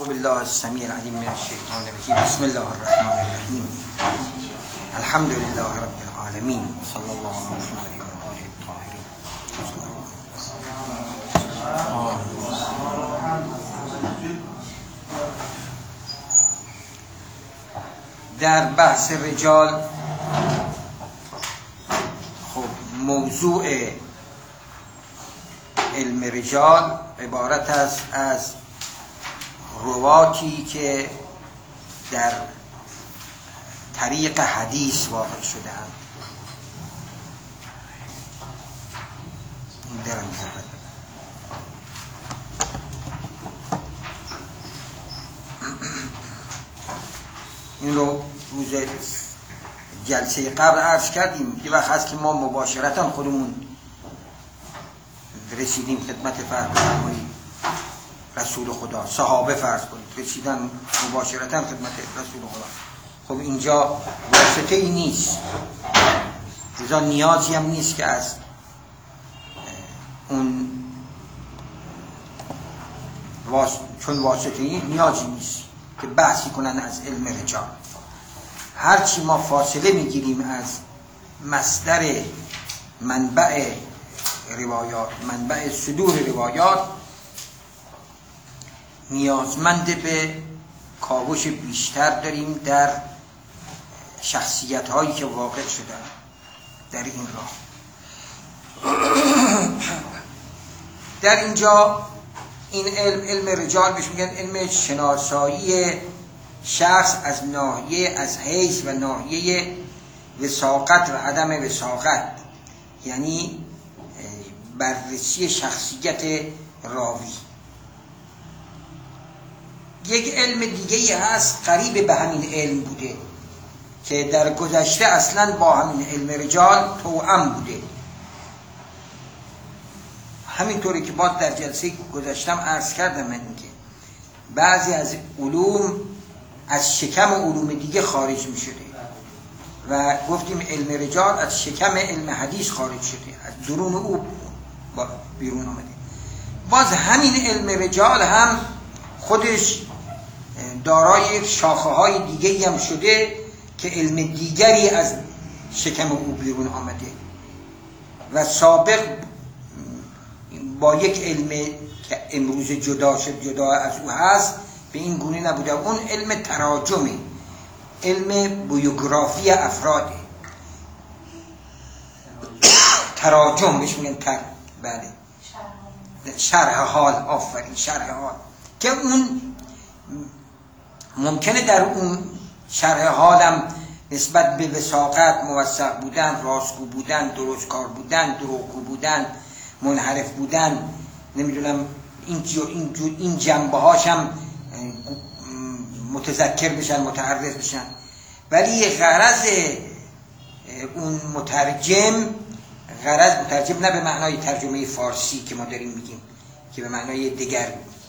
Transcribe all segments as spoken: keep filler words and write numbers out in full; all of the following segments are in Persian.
أعوذ بالله السميع العليم من الشيطان الرجيم. بسم الله الرحمن الرحيم. الحمد لله رب العالمين. صلى الله على محمد و آله الطاهرين. در بحث رجال خب موضوع علم رجال عبارت است از رواتی که در طریق حدیث واقع شده‌اند. این درم زفت این رو روز جلسه قبل عرض کردیم. یه وقت هست که ما مباشرتا خودمون رسیدیم خدمت فرمایید رسول خدا، صحابه فرض کنید رسیدن مباشرتا خدمت رسول خدا. خب اینجا واسطه ای نیست، لذا نیازی هم نیست که از اون واس... چون واسطه ای نیازی نیست که بحثی کنن از علم رجال. هرچی ما فاصله میگیریم از مصدر منبع روایات، منبع صدور روایات، نیازمند به کاوش بیشتر داریم در شخصیت هایی که واقع شدن در این راه. در اینجا این علم علم رجال بهش میگن علم شناسایی شخص از ناحیه از حیث و ناحیه وثاقت و عدم وثاقت، یعنی بررسی شخصیت راوی. یک علم دیگه هست قریب به همین علم بوده که در گذشته اصلا با همین علم رجال توأم بوده. همینطوری که با در جلسه گذشتم عرض کردم من که بعضی از علوم از شکم علوم دیگه خارج می شده و گفتیم علم رجال از شکم علم حدیث خارج شده، از درون او بیرون آمده. باز همین علم رجال هم خودش دارای شاخه های دیگه هم شده که علم دیگری از شکم او بیرون آمده و سابق با یک علم که امروز جدا شد جدا از او هست به این گونه نبوده. اون علم تراجمه، علم بیوگرافی افراده، تراجم بهش میگن تر بله شرح حال. آفرین، شرح حال که اون ممکنه در اون شرح حالم نسبت به وثاقت، موثق بودن، راستگو بودن، درست کار بودن، دروغگو بودن، منحرف بودن، نمیدونم این این این جنبه هاشم متذکر بشن، متعرض بشن. ولی غرض اون مترجم، غرض مترجم نه به معنای ترجمه فارسی که ما داریم میگیم که به معنای دیگر،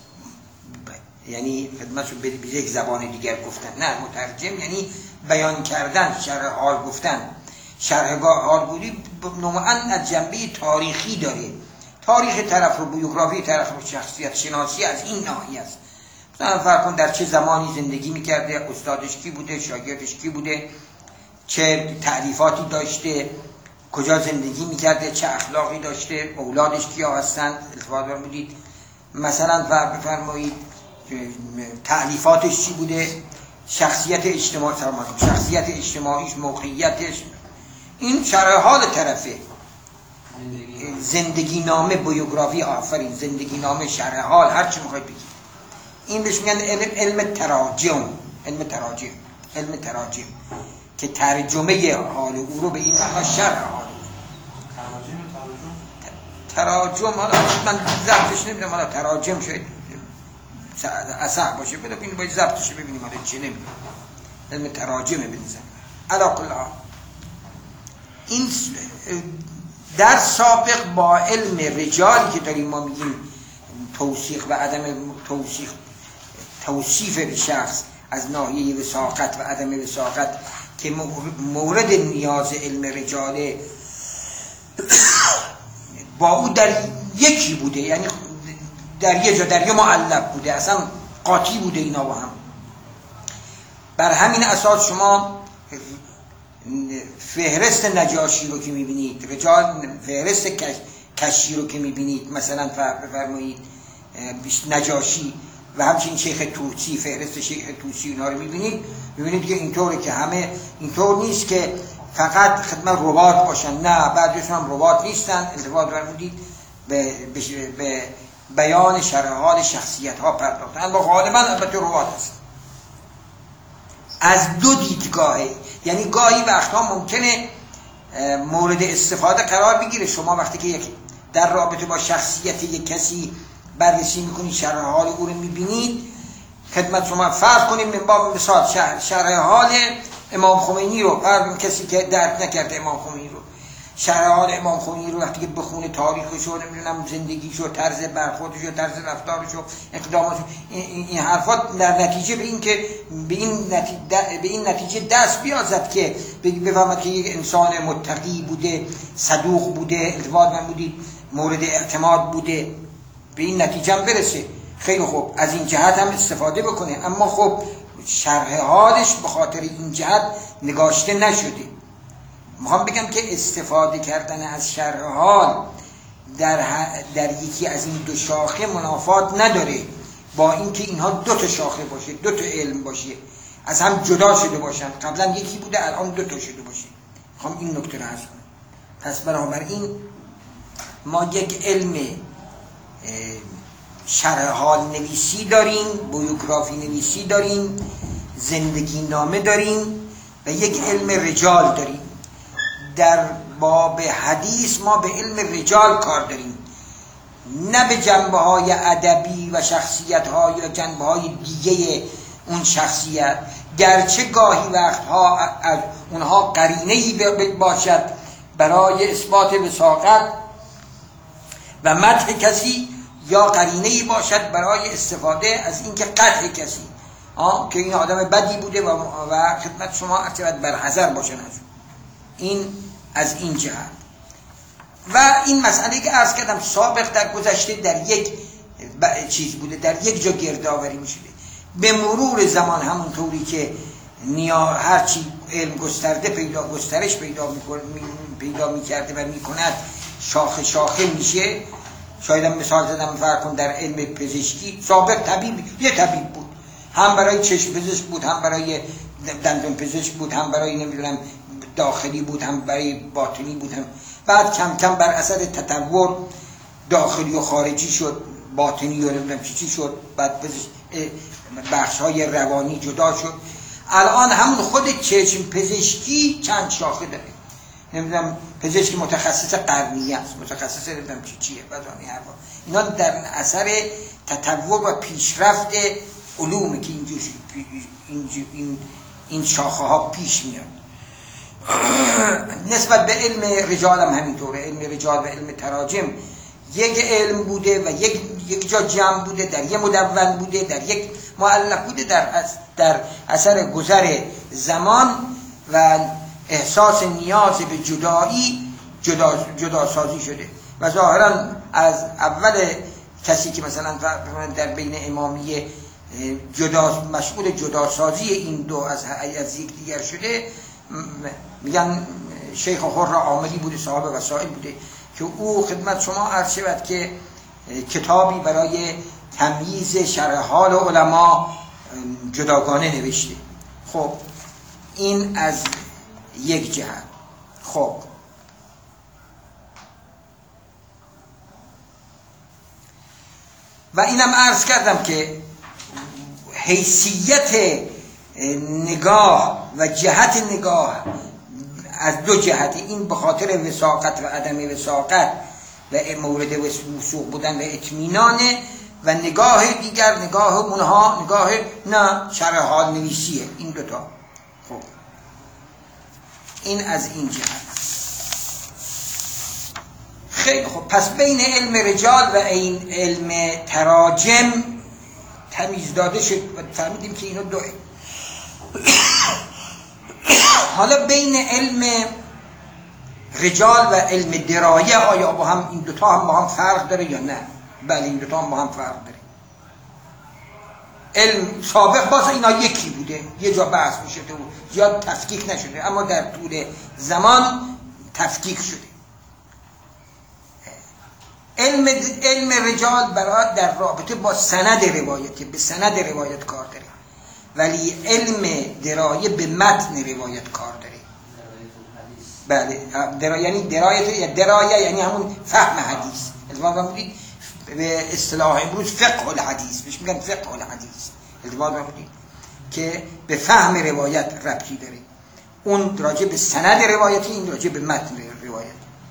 یعنی خدمتشو به یک زبان دیگر گفتن، نه، مترجم یعنی بیان کردن، شرح حال گفتن. شرح حال بودی نوعاً از جنبه تاریخی داره، تاریخ طرف رو، بیوگرافی طرف رو، شخصیت شناسی از این ناحیه است. مثلا فرض کن در چه زمانی زندگی میکرده، استادش کی بوده، شاگردش کی بوده، چه تعریفاتی داشته، کجا زندگی میکرده، چه اخلاقی داشته، اولادش کیا هستند، التفات بودید. مثلا فرض بفرمایید تعریفاتش چی بوده، شخصیت اجتماعی، شخصیت اجتماعیش، موقعیتش، این شرح حال طرفه. زندگی نامه، بیوگرافی، آفرین، زندگی نامه، شرح حال، هر چی میخواید بگید. این بهش میگن علم علم تراجم، علم تراجم، علم تراجم که ترجمه حال او رو به این معنا شرح حال. تراجم حالا من ضبطش نمیدونم، حالا تراجم شاید اصح باشه، بده ببینیم باید ضبطش ببینیم حالا چه نمیدونم. علم تراجمه بنظر علا کل حال. این در سابق با علم رجالی که داریم ما میگیم توصیف و عدم توصیف، توصیف به شخص از ناحیه وثاقت و عدم وثاقت که مورد نیاز علم رجاله با او در یکی بوده، یعنی در یه جا در یه معلق بوده، اصلا قاطی بوده اینا با هم. بر همین اساس شما فهرست نجاشی رو که میبینید، رجال فهرست کشی رو که میبینید، مثلا بفرمایید نجاشی و همچنین شیخ توسی، فهرست شیخ توسی اینا رو میبینید، میبینید که اینطوره که همه اینطور نیست که فقط خدمت رباط باشن، نه بعضیشون هم رباط نیستن، التفات فرمودید به, به, به بیان شرایط شخصیت ها پرداختن، اما غالبا البته رباط هست. از دو دیدگاهه، یعنی گاهی وقتها ممکنه مورد استفاده قرار بگیره. شما وقتی که یک در رابطه با شخصیت یک کسی بررسی میکنید، شرح حال او رو میبینید، خدمت شما فرض کنید من باب مثال شرح, شرح حال امام خمینی رو، فرض کسی که درک نکرده امام خمینی رو، شرح حال امام خمینی رو وقتی که بخونه تاریخش رو، نمیدونم زندگیش رو، طرز برخوردش رو، طرز رفتارش رو، اقداماتش، این, این حرفات در نتیجه به این که به این نتیجه, به این نتیجه دست بیازد که بفهمد که یک انسان متقی بوده، صدوق بوده، التفات من بودید، مورد اعتماد بوده، به این نتیجه هم برسه. خیلی خوب، از این جهت هم استفاده بکنه، اما خب شرح حالش به خاطر این جهت نگاشته نشده. میخوام بگم که استفاده کردن از شرح حال در, در یکی از این دو شاخه منافات نداره با اینکه اینها دو تا شاخه باشه، دو تا علم باشه، از هم جدا شده باشن، قبلا یکی بوده الان دو تا شده باشه. میخوام این نکته رو عرض کنم. پس بنابراین ما یک علم شرح حال نویسی داریم، بیوگرافی نویسی داریم، زندگی نامه داریم و یک علم رجال داریم. در باب حدیث ما به علم رجال کار داریم، نه به جنبه های ادبی و شخصیت ها یا جنبه های دیگه اون شخصیت، گرچه گاهی وقتها از اونها قرینه‌ای باشد برای اثبات وثاقت و مدح کسی، یا قرینه‌ای باشد برای استفاده از اینکه قدح کسی، آه که این آدم بدی بوده و, و خدمت شما باید برحذر باشن از این، از این جهت. و این مسئله که عرض کردم سابق در گذشته در یک چیز بوده، در یک جا گردآوری می شده. به مرور زمان همونطوری که نیا هرچی علم گسترده پیدا گسترش پیدا میکنه پیدا میکرده و میکند، شاخه شاخه میشه. شاید هم مثال زدم فرق کن در علم پزشکی، سابق طبیب یه طبیب بود، هم برای چشم پزشک بود، هم برای دندان پزشک بود، هم برای نمیدونم داخلی بود، هم برای باطنی بود، هم بعد کم کم بر اثر تطور داخلی و خارجی شد، باطنی و نمیدونم چی چی شد، بعد بخش های روانی جدا شد. الان همون خود چشم پزشکی چند شاخه داره، نمیدونم پزشک متخصص قرنیه است، متخصص نمیدونم چی چیه، بدانی حرفا. اینا در اثر تطور و پیشرفت علومه که اینجور این این شاخه ها پیش میاد. نسبت به علم رجال هم همینطوره. علم رجال و علم تراجم یک علم بوده و یک یک جا جمع بوده، در یک مدون بوده، در یک مؤلف بوده، در در اثر گذر زمان و احساس نیاز به جدایی جدا جدا سازی شده و ظاهرا از اول کسی که مثلا در بین امامیه جدا مشغول جدا سازی این دو از از یک دیگر شده، میگن شیخ حر عاملی بوده، صاحب وسائل بوده که او خدمت شما عرض شود که کتابی برای تمییز شرح حال علما جداگانه نوشته. خب این از یک جهت. خب و اینم عرض کردم که حیثیت نگاه و جهت نگاه از دو جهت، این به خاطر وثاقت و عدم وثاقت و مورد وثوق بودن و اطمینان، و نگاه دیگر نگاه اونها نگاه نه شرح حال نویسیه. این دوتا. خب این از این جهت. خیلی خب، پس بین علم رجال و این علم تراجم تمیز داده شد و فهمیدیم که اینو دو. حالا بین علم رجال و علم درایه آیا با هم این دوتا هم با هم فرق داره یا نه؟ بله این دوتا هم با هم فرق داره. علم سابق باز اینا یکی بوده، یه جا بحث میشده و زیاد تفکیک نشده، اما در طول زمان تفکیک شده. علم علم رجال برای در رابطه با سند روایت، به سند روایت کار داره، ولی علم درایه به متن روایت کار داره. بله درایه یعنی درایت یا درایه یعنی همون فهم حدیث. التفات بودید به اصطلاح امروز فقه الحدیث بهش میگن، فقه الحدیث التفات بودید که به فهم روایت ربطی داره. اون راجع به سند روایتی، این راجع به متن روایت.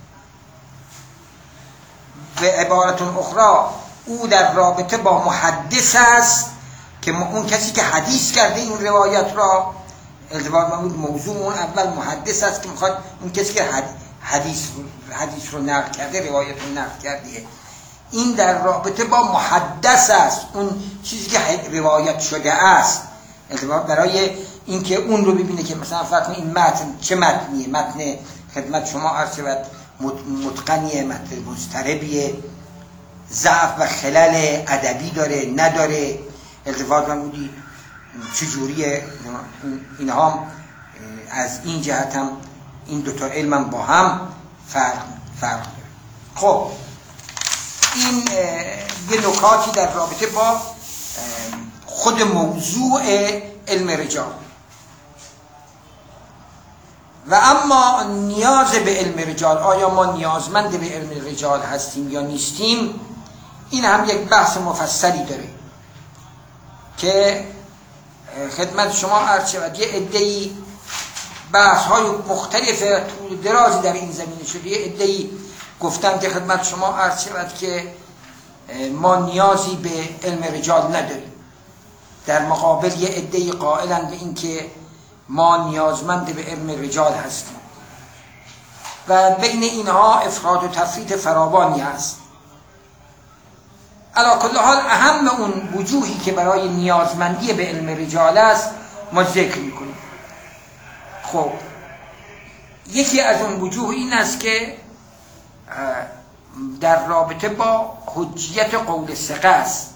به عبارت اخرى او در رابطه با محدث است که اون کسی که حدیث کرده این روایت را، التفات بود موضوع اون اول محدث است که میخواد اون کسی که حدیث حدیث رو نقل کرده، روایت رو نقل کرده، این در رابطه با محدث است، اون چیزی که روایت شده است. التفات برای اینکه اون رو ببینه که مثلا فرض کنید این متن چه متنیه، متن خدمت شما عرض شود متقنیه، متن مضطربیه، ضعف و خلل ادبی داره نداره، التفات من بودی چجوریه. اینها از این جهت هم این دوتا علم هم با هم فرق فرق داره. خب این یه نکاتی در رابطه با خود موضوع علم رجال. و اما نیاز به علم رجال، آیا ما نیازمند به علم رجال هستیم یا نیستیم، این هم یک بحث مفصلی داره که خدمت شما عرض شود. یه عده‌ای بحث های مختلف طول درازی در این زمینه شده. یه عده‌ای گفتن که خدمت شما عرض شود که ما نیازی به علم رجال نداریم، در مقابل یه عده‌ای قائلن به این که ما نیازمند به علم رجال هستیم و بین اینها افراط و تفریط فراوانی هست. علی کل حال اهم اون وجوهی که برای نیازمندی به علم رجال است ما ذکر میکنیم. خب یکی از اون وجوه این است که در رابطه با حجیت قول ثقه است.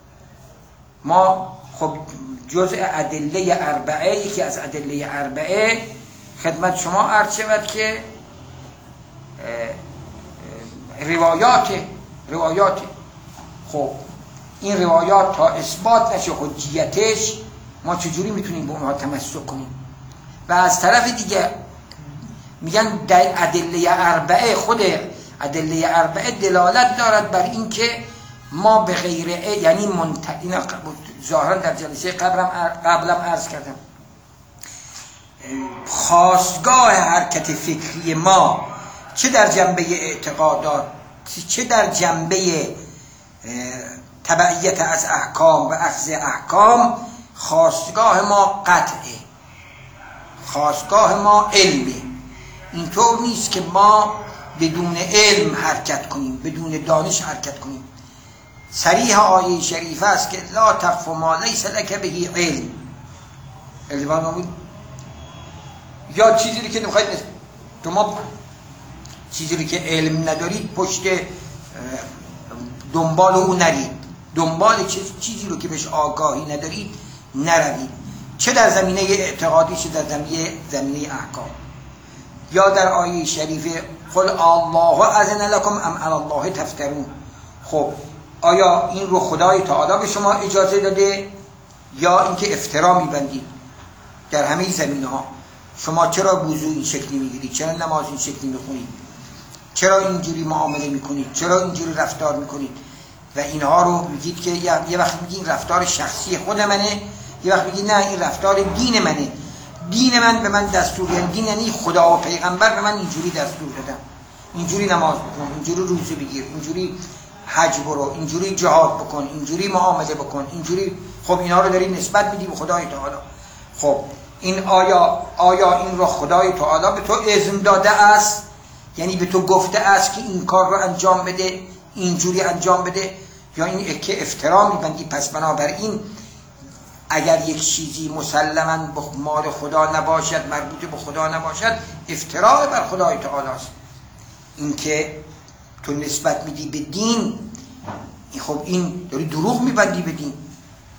ما خب جزء ادله اربعه، یکی از ادله اربعه خدمت شما عرض شود که روایات روایات خب این روایات تا اثبات نشه حجیتش ما چجوری میتونیم به اونها تمسک کنیم؟ و از طرف دیگه میگن در ادله اربعه، خود ادله اربعه دلالت دارد بر این که ما به غیر یعنی منت... اینا ظاهرا در جلسه قبلم قبلم عرض کردم، خاستگاه حرکت فکری ما چه در جنبه اعتقادات چه در جنبه تبعیت از احکام و اخذ احکام، خاستگاه ما قطعه، خاستگاه ما علمه. اینطور نیست که ما بدون علم حرکت کنیم، بدون دانش حرکت کنیم. صریح آیه شریفه است که لا تقف ما لیس لک به علم. یا چیزی که نمیخواید شما چیزی که علم ندارید پشت دنبال او نرید، دنبال چیزی رو که بهش آگاهی ندارید نروید، چه در زمینه اعتقادی چه در زمینه زمینه احکام. یا در آیه شریفه قل الله اذن لكم ام علی الله تفترون. خب آیا این رو خدای تعالی به شما اجازه داده یا اینکه افترا میبندید در همه زمینه ها؟ شما چرا وضو این شکلی میگیرید؟ چرا نماز این شکلی میخونید؟ چرا اینجوری معامله میکنید؟ چرا اینجوری رفتار میکنید؟ و اینها رو میگید که یه وقت میگید رفتار شخصی خود منه، یه وقت میگید نه این رفتار دین منه، دین من به من دستور، یعنی دین یعنی خدا و پیغمبر به من اینجوری دستور دادن، اینجوری نماز بکن، اینجوری روزه بگیر، اینجوری حج برو، اینجوری جهاد بکن، اینجوری معامله بکن، اینجوری. خب اینا رو داری نسبت میدی به خدای تعالی. خب این آیا آیا این رو خدای تعالی به تو اذن داده است؟ یعنی به تو گفته است که این کار رو انجام بده، اینجوری انجام بده، یا این که افترا میبندی؟ پس بنابراین اگر یک چیزی مسلماً به مال خدا نباشد، مربوط به خدا نباشد، افترا بر خدای تعالی است. این که تو نسبت میدی به دین، خب این داری دروغ میبندی به دین.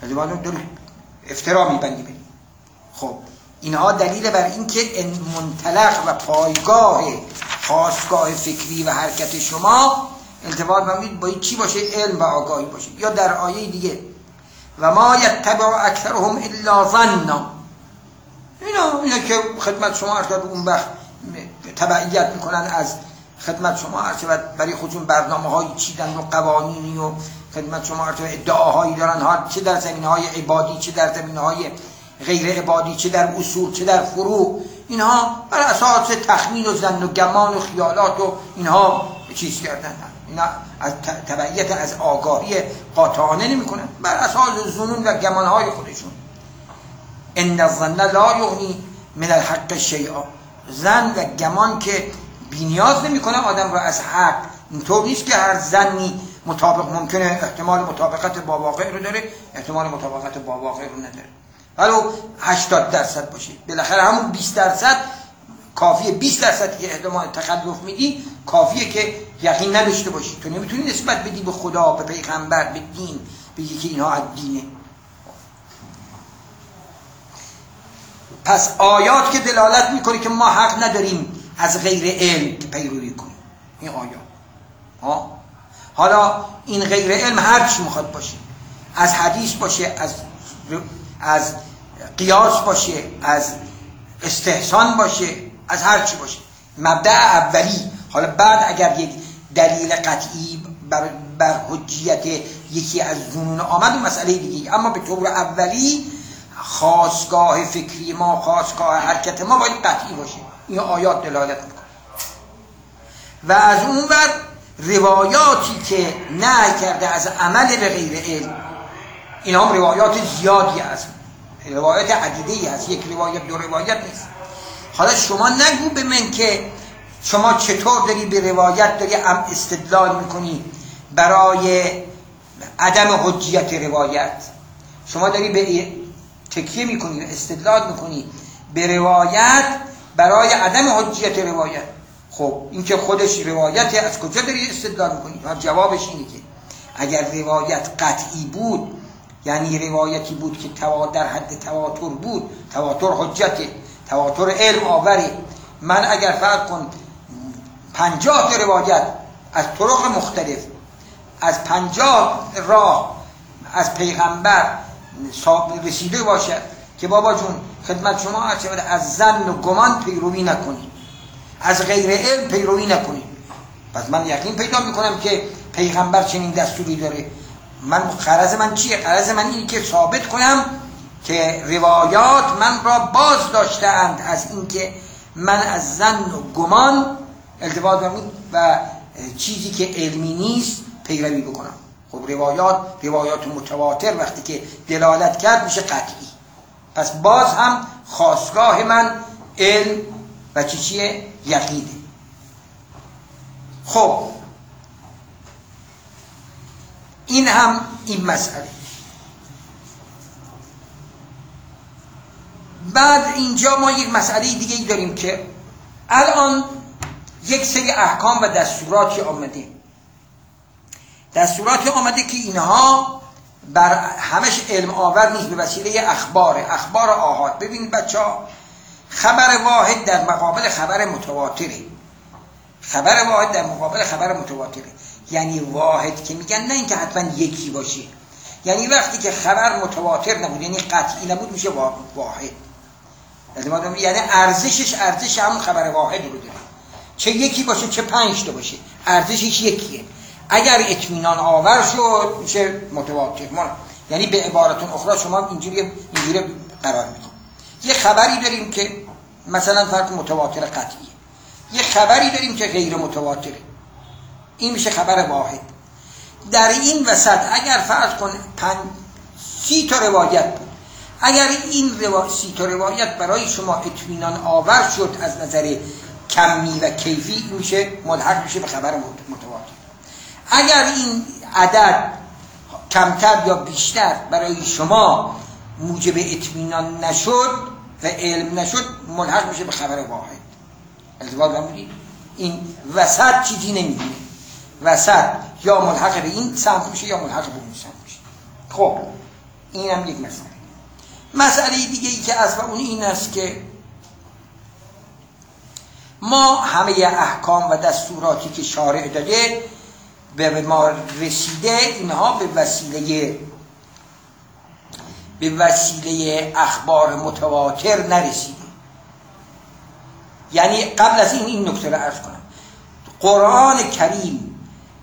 التفات دور افترا میبندی بریم. خب اینها دلیل بر این که منطلق و پایگاه خاستگاه فکری و حرکت شما التفات ببینید باید چی باشه؟ علم و آگاهی باشه. یا در آیه دیگه و ما یتبع اکثرهم الا ظنا، اینا اینا که خدمت شما عرض کردم اون وقت تبعیت میکنن از خدمت شما عرض کردم برای خودشون برنامه‌های چیدن و قوانینی و خدمت شما عرض کردم ادعاهایی دارن، ها چه در زمینه‌های عبادی چه در زمینه‌های غیر عبادی، چه در اصول چه در فروع، اینها بر اساس تخمین و ظن و گمان و خیالات و اینها چیز کردن. اینا از تبعیت از آگاهی قاطعانه نمی‌کنن، بر اساس ظنون و گمان‌های خودشون. ان الظن لا یغنی من الحق شیئا، ظن و گمان که بی‌نیاز نمی‌کنه آدم را از حق. اینطور نیست که هر ظنی مطابق ممکنه احتمال مطابقت با واقع رو داره، احتمال مطابقت با واقع رو نداره. ولو هشتاد درصد باشه، بالاخره همون بیست درصد کافیه. بیست درصد که احتمال تخلف میدی کافیه که یقین نداشته باشی. تو نمیتونی نسبت بدی به خدا، به پیغمبر، به دین، بگی که اینها از دینه. پس آیات که دلالت میکنه که ما حق نداریم از غیر علم پیروی کنیم، این آیات ها. حالا این غیر علم هر چی میخواد باشه، از حدیث باشه، از از قیاس باشه، از استحسان باشه، از هر چی باشه، مبدأ اولی. حالا بعد اگر یک دلیل قطعی بر, بر حجیت یکی از ظنون آمد و مسئله دیگه، اما به طور اولی خاستگاه فکری ما، خاستگاه حرکت ما باید قطعی باشه. این آیات دلالت میکنه. و از اون ور روایاتی که نهی کرده از عمل به غیر علم، این هم روایات زیادی هست، روایات عدیده‌ای هست، یک روایت دو روایت نیست. حالا شما نگو به من که شما چطور داری به روایت داری استدلال میکنی برای عدم حجیت روایت. شما داری به تکیه میکنی، استدلال میکنی به روایت برای عدم حجیت روایت. خب این که خودش روایت، از کجا داری استدلال میکنی؟ جوابش اینه که اگر روایت قطعی بود، یعنی روایتی بود که در حد تواتر بود، تواتر حجته، تواتر علم آوری. من اگر فرض کن پنجاه تا روایت از طرق مختلف از پنجاه راه از پیغمبر رسیده باشد که بابا جون خدمت شما از ظن و گمان پیروی نکنید، از غیر علم پیروی نکنید، پس من یقین پیدا میکنم که پیغمبر چنین دستوری داره. من غرض من چیه؟ غرض من اینه که ثابت کنم که روایات من را باز داشته‌اند از اینکه من از ظن و گمان التفات بمون و چیزی که علمی نیست پیروی بکنم. خب روایات روایات متواتر وقتی که دلالت کرد میشه قطعی. پس باز هم خاستگاه من علم و چی چیه؟ یقینه. خب این هم این مسئله. بعد اینجا ما یک مسئله دیگه ای داریم که الان یک سری احکام و دستوراتی آمده، دستوراتی آمده که اینها بر همش علم آور نیست، به وسیله اخبار اخبار آحاد. ببینید بچه ها، خبر واحد در مقابل خبر متواتره. خبر واحد در مقابل خبر متواتره، یعنی واحد که میگن نه اینکه حتما یکی باشه، یعنی وقتی که خبر متواتر نبود یعنی قطعی نبود میشه واحد. یعنی ارزشش ارزش همون خبر واحد رو داره، چه یکی باشه چه پنج تا باشه ارزشش یکیه. اگر اطمینان آور شد میشه متواتر. یعنی به عبارت اخرى شما اینجوری اینجوری قرار میدید. یه خبری داریم که مثلا فرض متواتر قطعیه، یه خبری داریم که غیر متواتره، این میشه خبر واحد. در این وسط اگر فرض کن پنج سی تا روایت بود، اگر این روا... سی تا روایت برای شما اطمینان آور شد از نظر کمی و کیفی، میشه ملحق میشه به خبر متواتر. اگر این عدد کمتر یا بیشتر برای شما موجب اطمینان نشد و علم نشد، ملحق میشه به خبر واحد. التفات بمونید، این وسط چیزی نمیدونه، وسط یا ملحق به این سمت میشه یا ملحق به اون سمت میشه. خب این هم یک مسئله. مسئله دیگه ای که از و اون این است که ما همه احکام و دستوراتی که شارع داده به ما رسیده، اینها به وسیله به وسیله اخبار متواتر نرسیده. یعنی قبل از این این نکته رو عرض کنم، قرآن کریم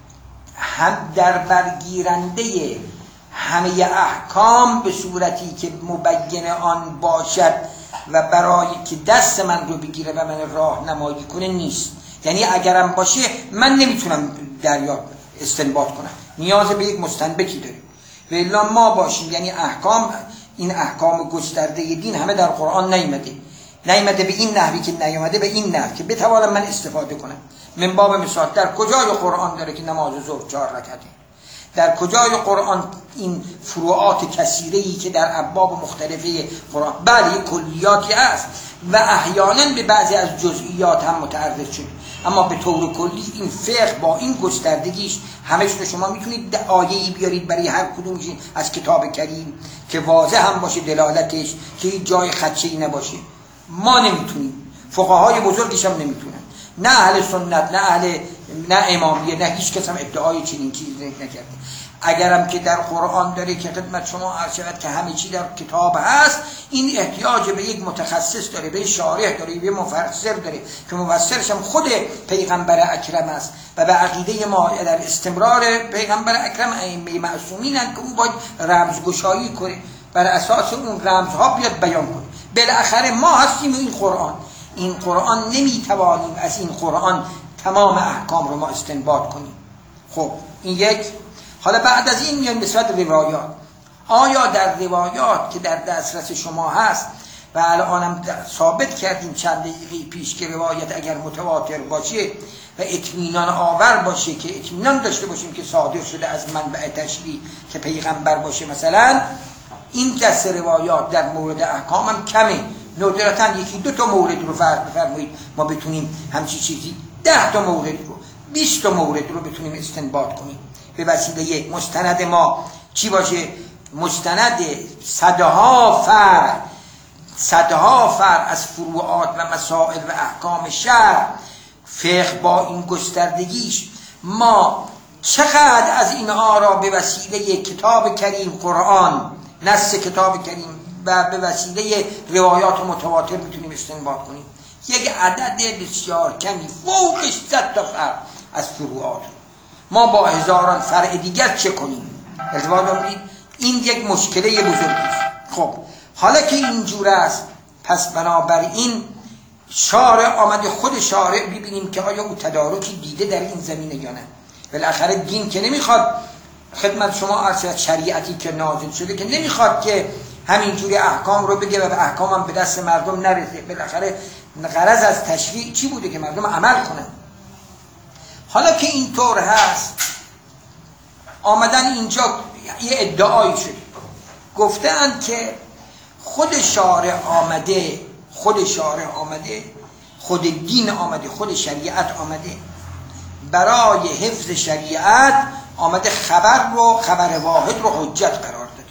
هم در برگیرنده همه احکام به صورتی که مبین آن باشد و برای که دست من رو بگیره و من راهنمایی کنه نیست. یعنی اگرم باشه من نمیتونم دریا استنباط کنم، نیاز به یک مستنبطی داریم. و الا ما باشیم، یعنی احکام، این احکام گسترده دین همه در قرآن نیامده، نیامده به این نحوی که نیامده به این نحو که بتوانم من استفاده کنم. من باب مثال در کجای قرآن داره که نماز ظهر چهار رکعته؟ در کجای قرآن این فروعات کثیره‌ای که در ابواب مختلفه قرآن، بله کلیاتی است و احیانا به بعضی از جزئیات هم متعرض شد، اما به طور کلی این فقه با این گستردگیش همش رو شما میتونید آیه‌ای بیارید برای هر کدومش از کتاب کریم که واضح هم باشه دلالتش، که هیچ جای خدشه‌ای نباشه. ما نمیتونیم، فقهای بزرگش هم نمیتونن، نه اهل سنت، نه اهل نه امامیه، نه هیچ کس هم ادعای چنین چیزی نکرده. اگرم که در قرآن داره که خدمت شما عرض شود که همه چی در کتاب هست، این احتیاج به یک متخصص داره، به شارح داره، به مفسر داره که مفسرش هم خود پیغمبر اکرم است و به عقیده ما در استمرار پیغمبر اکرم ائمه معصومینن که او باید رمزگشایی کنه، بر اساس اون رمزها بیاد بیان کنه. بالاخره ما هستیم این قرآن، این قرآن نمیتوانیم از این قرآن تمام احکام رو ما استنباط کنیم. خب این یک. حالا بعد از این میان نسبت روایات. آیا در روایات که در دسترس شما هست و الانم ثابت کردیم چند دقیقه پیش که روایت اگر متواتر باشه و اطمینان آور باشه، که اطمینان داشته باشیم که صادر شده از منبع تشریع که پیغمبر باشه، مثلا این دست روایات در مورد احکام هم کمه، ندرتاً یکی دو تا مورد رو فرض بفرمایید ما بتونیم همچی چیزی ده تا مورد رو، بیست تا مورد رو بتونیم استنباط کنیم به وسیله مستند ما چی باشه؟ مستند صدها فرع، صدها فرع از فروعات و مسائل و احکام شرع. فقه با این گستردگیش ما چقدر از این آرا به وسیله کتاب کریم قرآن، نص کتاب کریم و به وسیله روایات متواتر میتونیم استنباط کنیم. یک عدد بسیار کمی، فوقش صد تا فرع از فروعات. ما با هزاران فرع دیگر چه کنیم؟ این یک مشکله بزرگی است. خب حالا که اینجور است، پس بنابراین شارع آمده، خود شارع ببینیم که آیا او تدارکی دیده در این زمینه یا نه. بالاخره دین که نمیخواد، خدمت شما عرض شریعتی که نازل شده که نمیخواد که همینجوری احکام رو بگه و به احکام هم به دست مردم نرسه. بالاخره غرض از تشریع چی بوده؟ که مردم عمل کنن. حالا که اینطور هست، آمدن اینجا یه ادعایی شده، گفتن که خود شارع آمده، خود شارع آمده، خود دین آمده، خود شریعت آمده، برای حفظ شریعت آمده خبر رو، خبر واحد رو حجت قرار داده.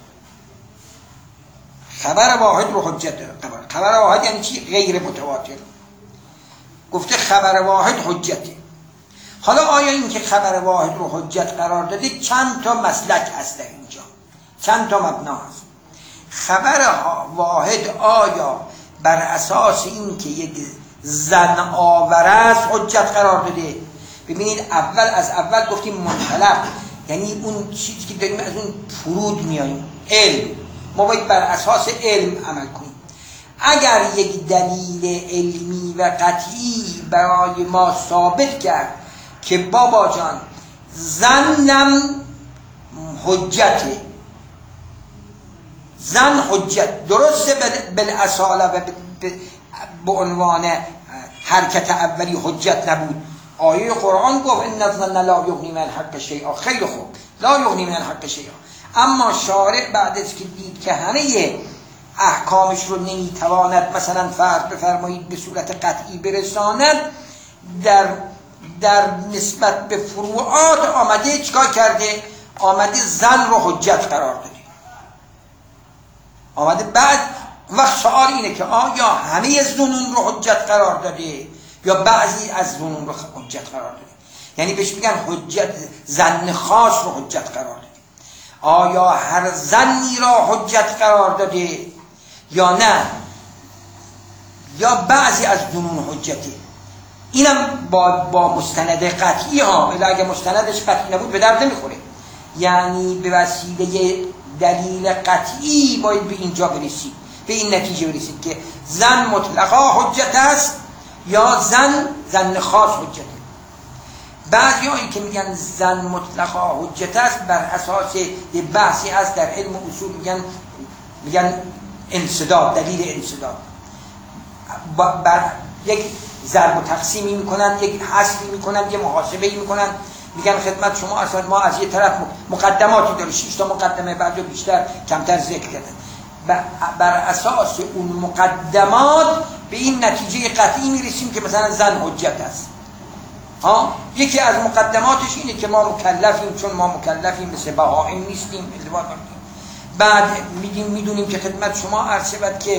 خبر واحد رو حجت قرار. خبر واحد یعنی چی؟ غیر متواتر. گفته خبر واحد حجته. حالا آیا این که خبر واحد رو حجت قرار داده، چند تا مسلک هست در اینجا، چند تا مبنا هست. خبر واحد آیا بر اساس این که یک زن آور است حجت قرار داده؟ ببینید اول از اول گفتیم منطلق، یعنی اون چیزی که داریم از اون فرود میاییم، علم. ما باید بر اساس علم عمل کنیم. اگر یک دلیل علمی و قطعی برای ما ثابت کرد که بابا جان زنم حجته، زن حجت، درسته بالاصاله و به عنوان حرکت اولی حجت نبود. آیه قرآن گفت ان الظن لا یغنی من الحق شیئا. خیلی خوب، لا یغنی من الحق شیئا. اما شارع بعد از که دید که همه احکامش رو نمیتواند مثلا فرض بفرمایید به صورت قطعی برساند، در در نسبت به فروعات آمده چیکار کرده؟ آمده زن رو حجت قرار داده. آمده بعد وقت سوال اینه که آیا همه ظنون رو حجت قرار داده یا بعضی از ظنون رو حجت قرار داده؟ یعنی بهش میگن حجت ظن خاص رو حجت قرار داده. آیا هر ظنی را حجت قرار داده یا نه، یا بعضی از ظنون حجته؟ اینم با با مستند قطعی ها، الا اگه مستندش قطعی نبود به درد نمیخوره. یعنی به وسیله دلیل قطعی باید به اینجا برسید، به این نتیجه برسید که ظن مطلقا حجت است یا ظن ظن خاص حجته. بعضی هایی که میگن ظن مطلقا حجت است بر اساس یه بحثی هست در علم اصول، میگن میگن انسداد، دلیل انسداد. بر یک ضرب و تقسیمی میکنن، یک حسبی میکنن، یک محاسبه‌ای میکنن، میگن خدمت شما اصلا ما از یه طرف مقدماتی داره، شش تا مقدمه، بعد بیشتر کمتر ذکر کردن. بر اساس اون مقدمات به این نتیجه قطعی میرسیم که مثلا ظن حجت است. ها یکی از مقدماتش اینه که ما مکلفیم، چون ما مکلفیم مثل بهائم نیستیم، التباط نکنیم. بعد میگیم میدونیم که خدمت شما عرض شود که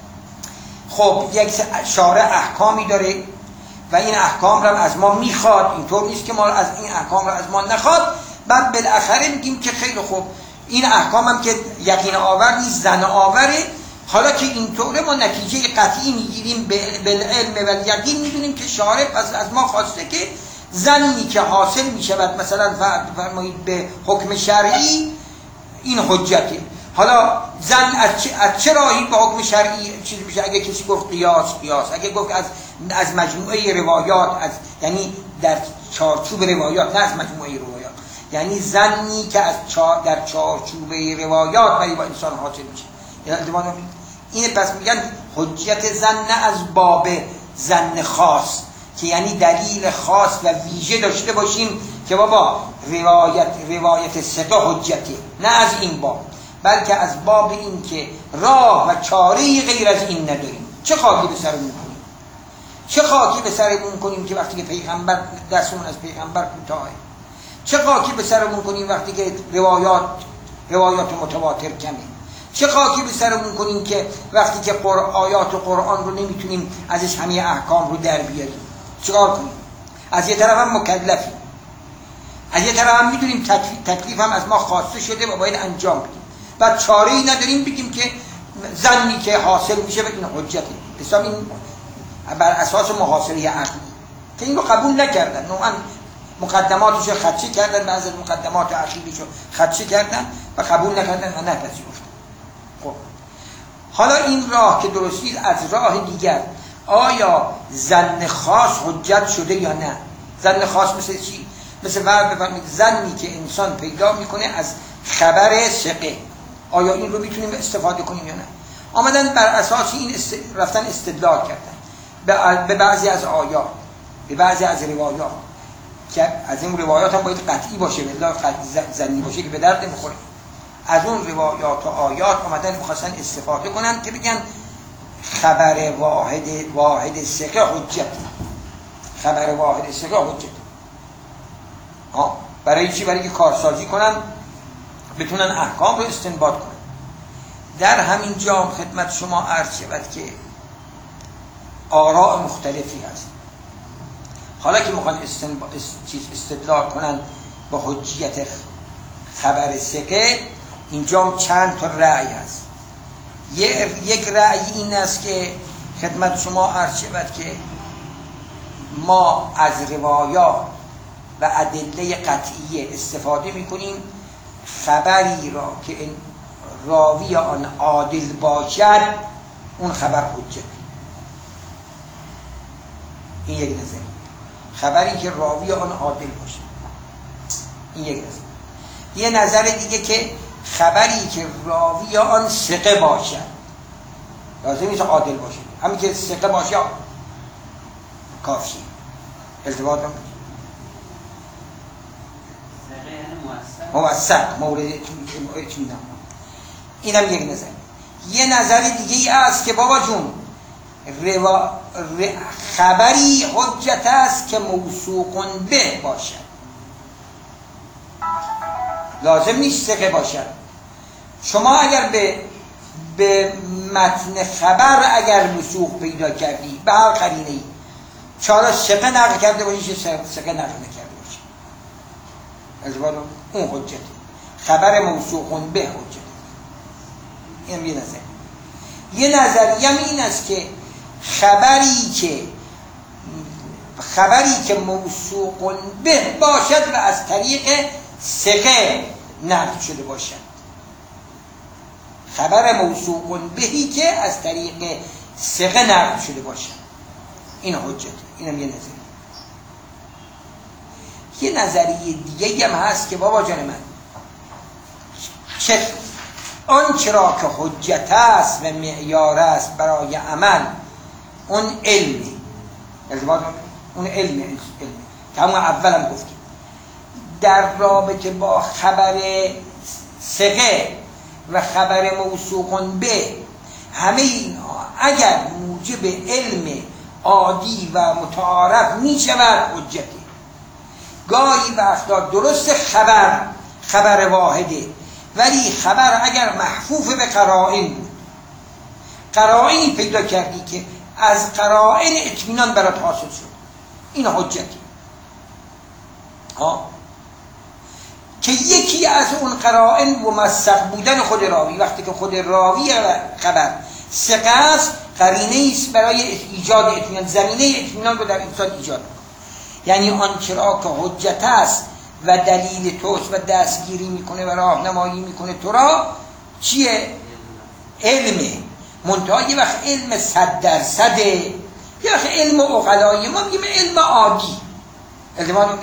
خب یک شارع احکامی داره و این احکام را از ما میخواد، اینطور نیست که ما از این احکام را از ما نخواد. بعد بالاخره میگیم که خیلی خوب این احکام هم که یقین آور نیست، ظن آوره. حالا که اینطوره ما نتیجه قطعی میگیریم بالعلم و الیقین، میدونیم که شارع پس از ما خواسته که ظنی که حاصل میشود مثلا فرمایید به حکم شرعی این حجته. حالا ظن از چه, از چه راهی به حکم شرعی چیز میشه؟ اگه کسی گفت قیاس قیاس، اگه گفت از از مجموعه روایات، از یعنی در چارچوب روایات، نه از مجموعه روایات، یعنی ظنی که از چار در چارچوب روایات برای با انسان حاصل میشه. اینه پس میگن حجت ظن نه از باب ظن خاص که یعنی دلیل خاص و ویژه داشته باشیم که بابا روایت روایت ثقه حجته، نه از این باب، بلکه از باب این که راه و چاره‌ای غیر از این نداریم. چه خاکی به سرمون کنیم؟ چه خاکی به سرمون کنیم که وقتی که پیغمبر دستمون از پیغمبر کوتاهه؟ چه خاکی به سرمون کنیم وقتی که روایات روایات متواتر کمه؟ چه خاکی به سرمون کنیم که وقتی که آیات و قرآن رو نمیتونیم ازش همه احکام رو در بیاریم؟ چیکار کنیم؟ از یه طرف هم مکلفیم، از یه طرف هم میدونیم تکلیف, تکلیف هم از ما خواسته شده و باید انجام بدیم. بعد چاره‌ای نداریم بگیم که ظنی که حاصل میشه به این حجته. حساب این بر اساس محاصره عقلی که این رو قبول نکردن، نوعا مقدماتش رو خدشه کردن، بعضی مقدمات عقلیش رو خدشه کردن و قبول نکردن و نپذیرفتن. خب حالا این راه که درست نیست، از راه دیگر آیا ظن خاص حجت شده یا نه؟ ظن خاص مثل چی؟ مثل ور بفرمید ظنی که انسان پیدا میکنه از خبر ثقه، آیا این رو میتونیم استفاده کنیم یا نه؟ آمدن بر اساس این است... رفتن استدلال کردن به بعضی از آیات، به بعضی از روایات که از این روایات هم باید قطعی باشه، بلا ظنی باشه که به درد نمیخوره. از اون روایات و آیات آمدن میخواستن استفاده کنن که بگن خبر واحد واحد ثقه حجت، خبر واحد ثقه حجت. ها برای چی؟ برای که کارسازی کنن، بتونن احکام رو استنباط کنن. در همین جا خدمت شما عرض شود که آراء مختلفی هست. حالا که میخوان استنباط چیز استدلال کنن با حجیت خبر ثقه، اینجا چند تا رأی هست. یک رأی این است که خدمت شما عرض شود که ما از روایات و ادله قطعیه استفاده میکنیم، خبری را که راوی آن عادل باشد اون خبر حجت. این یک نظر. خبری که راوی آن عادل باشد، این یک نظر. یه نظر دیگه که خبری که راوی آن ثقه باشد، لازم نیست عادل باشد، همین که ثقه باشه کافیه. التباط هم موثق مورد اطمینان. اینم یک نظر. یه نظر دیگه ای است که بابا جون روا... ر... خبری حجت است که موثوق به باشد، لازم نیست ثقه باشد. شما اگر به به متن خبر اگر وثوق پیدا کردی به هر قرینه ای، چاره ثقه نقل کرده باشی ثقه نقل نکرده باشی، از اون حجته. خبر موثوق به حجته. این یه نظر. یه نظریه این است که خبری که خبری که موثوق به باشد و از طریق ثقه نقل شده باشد، خبر موثوق بهی که از طریق ثقه نقل شده باشد، این حجته. اینم یه نظریه. یه نظریه دیگه هم هست که بابا جان من چه آنچه را که حجت است و معیار است برای عمل اون علمه، اون علم علم که همون اولم گفتیم در رابطه با خبر ثقه و خبر موثوق به، همه اینها اگر موجب علم عادی و متعارف می شود حجته. گاهی وقتا درست خبر خبر واحده، ولی خبر اگر محفوف به قرائن بود، قرائنی پیدا کردی که از قرائن اطمینان برات حاصل شد، این حجتی. ها که یکی از اون قرائن ممسک بودن خود راوی، وقتی که خود راوی خبر ثقه است، قرینه است برای ایجاد اطمینان، زمینه اطمینان رو در انسان ایجاد کنه. یعنی آنچه را که حجت است و دلیل توست و دستگیری میکنه و راهنمایی میکنه تو را، چیه؟ علمه. منتها یه وقت علم صد درصده، یه وقت علم عقلایی، ما میگیم علم عادی. علم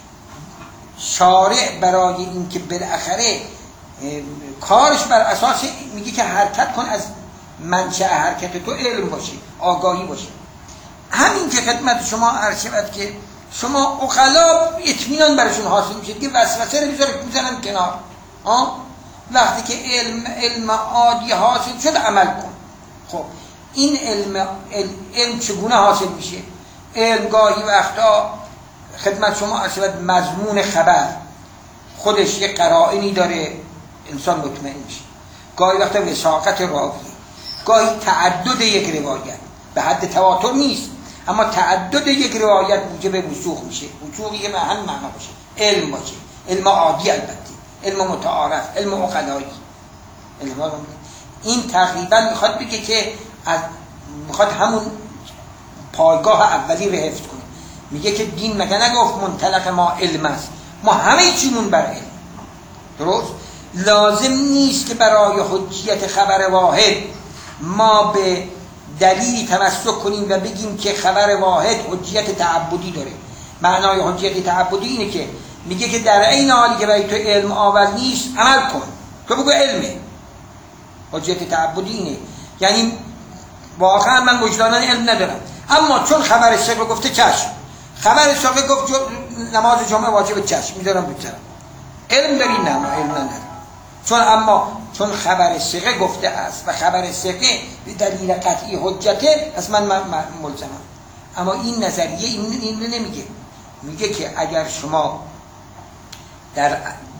شارع برای اینکه بالاخره کارش بر اساس میگه که حرکت کن، از منشأ حرکت تو علم باشه، آگاهی باشه. همین که خدمت شما عرض شد که شما عقلا اطمینان برشون حاصل میشه دیگه، وسوسه رو بذارید میزنن کنار. ها وقتی که علم علم عادی حاصل شد عمل کن. خب این علم علم, علم چگونه حاصل میشه؟ علم گاهی وقتا خدمت شما عرض شد مضمون خبر خودش یه قرائنی داره، انسان مطمئن میشه. گاهی وقتا وثاقت راوی، گاهی تعدد یک روایت، به حد تواتر نیست اما تعدد یک روایت موجب وثوق میشه. وثوقی که هم معنا باشه، علم باشه، علم عادی، البته علم متعارف، علم عقلایی. این تقریبا میخواد بگه که از میخواد همون پایگاه اولی رو حفظ کنه. میگه که دین مگه نگفت منطلق ما علم است، ما همه چیمون بر علم. درست؟ لازم نیست که برای حجیت خبر واحد ما به دلیلی تمسک کنیم و بگیم که خبر واحد حجیت تعبدی داره. معنای حجیت تعبدی اینه که میگه که در عین حالی که برای تو علم آور نیست عمل کن، تو بگو علمه. حجیت تعبدی اینه، یعنی واقعا من وجدانا علم ندارم اما چون خبر ثقه گفته چشم، خبر ثقه گفت نماز جمعه واجب، چشم میذارم رو سرم. علم داری؟ نه ما علم ندارم. چون اما چون خبر ثقه گفته است و خبر ثقه به دلیل قطعی حجته، پس من ملزمم. اما این نظریه این این نمیگه. میگه که اگر شما در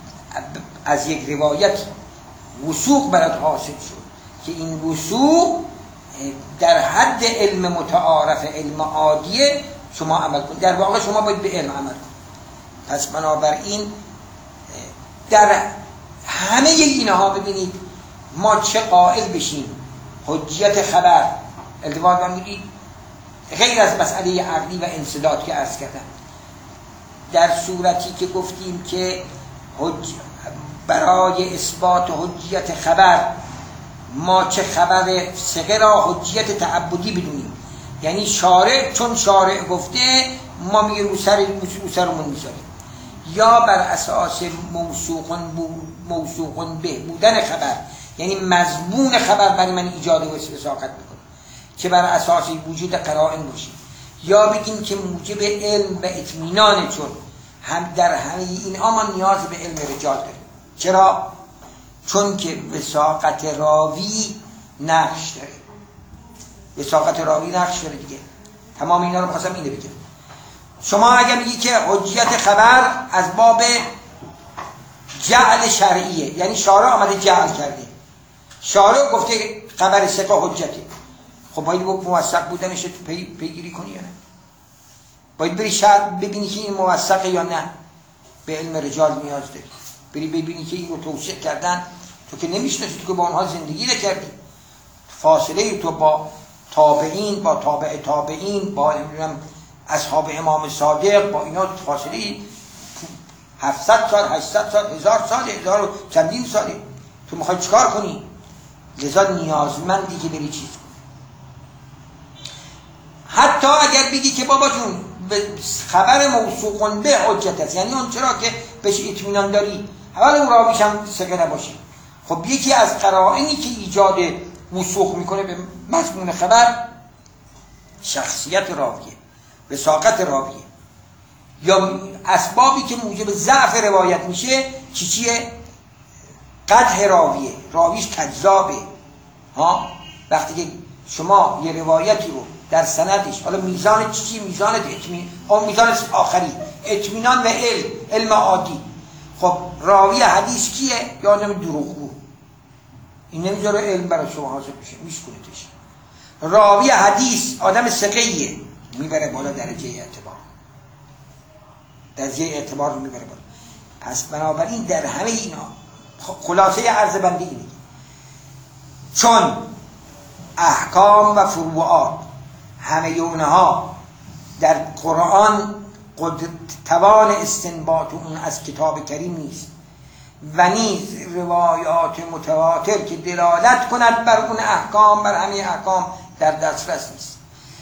از یک روایت وثوق برات حاصل شد که این وثوق در حد علم متعارف، علم عادیه، شما عمل کنید. در واقع شما باید به علم عمل کنید. پس بنابراین در همه اینها ببینید ما چه قائل بشیم حجیت خبر التفات من میگید غیر از مسئله عقلی و انسداد که عرض کردم، در صورتی که گفتیم که حج برای اثبات حجیت خبر ما چه خبر ثقه را حجیت تعبدی بدونیم، یعنی شارع چون شارع گفته ما میگه رو سر رو سرمون میذاریم، یا بر اساس موثوقن موثوقن به بودن خبر، یعنی مضمون خبر برای من ایجاد و وثاقت میکنه که بر اساس وجود قرائن باشه، یا بگیم که موجب علم و اطمینان، چون هم در همه اینها ما نیاز به علم رجال داریم. چرا؟ چون که وثاقت راوی نقش داره. وثاقت راوی نقش داره دیگه. تمام اینا رو می‌خواستم اینو بگم. شما اگه میگی که حجیت خبر از باب جعل شرعیه، یعنی شارع آمده جعل کرده، شارع گفته خبر ثقه حجته. خب باید با موثق بودنش پی پیگیری کنی یا نه؟ باید بری شرط ببینی که این موثقه یا نه. به علم رجال نیاز داری، بری ببینی که این رو توثیق کردن. تو که نمیشناسی، تو که با آنها زندگی نکردی، فاصله تو با تابعین، با تابع تابعین، با اصحاب امام صادق، با اینا فاصله هفتصد سال، هشتصد سال، هزار سال، هزار و چندین ساله. تو میخوای چیکار کنی؟ لذا نیازمندی که بری چیز کنی. حتی اگر بگی که بابا جون خبر موثوق به حجت است، یعنی اون چرا که بهش اطمینان داری، اول اون راویش هم ثقه نباشه. خب یکی از قرائنی که ایجاد وثوق میکنه به مضمون خبر شخصیت راویه، وثاقت راویه، یا اسبابی که موجب ضعف روایت میشه چی چیه؟ قدح راویه، راویش کذابه. ها وقتی که شما یه روایتی رو در سندش، حالا میزان چی چی میزان اطمینان، اون میزان آخری اطمینان و علم، علم عادی. خب راوی حدیث کیه؟ یا آدم دروغگو، این نمیذاره علم برای شما حاصل بشه، میشکنتش. راوی حدیث آدم ثقه‌ایه، میبره بالا درجه اعتبار، درجه اعتبار رو میبره بالا. پس بنابراین در همه اینا خلاصه عرض بندی اینه، چون احکام و فروعات همه اونها در قرآن قدرت توان استنباط اون از کتاب کریم نیست، و نیز روایات متواتر که دلالت کند بر اون احکام، بر همه احکام در دسترس نیست.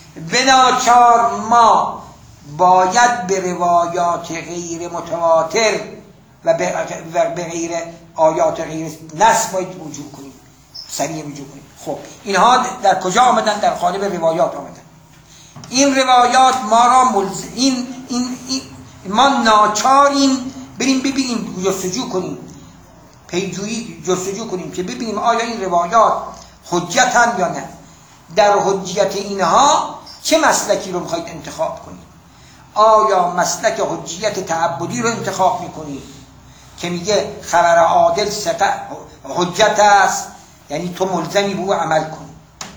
بناچار ما باید به روایات غیر متواتر و به غیر آیات غیر نص باید رجوع کنیم، سریع رجوع کنیم. خب اینها در کجا آمدن؟ در قالب روایات آمدن. این روایات ما را ملز... این... این... این... ما ناچاریم بریم ببینیم، جستجو کنیم، پیجویی جستجو کنیم که ببینیم آیا این روایات حجتن یا نه. در حجیت اینها چه مسلکی رو میخواید انتخاب کنید؟ آیا مسلک حجیت تعبدی رو انتخاب میکنید که میگه خبر عادل ثقه حجت است، یعنی تو ملزمی به او عمل کن.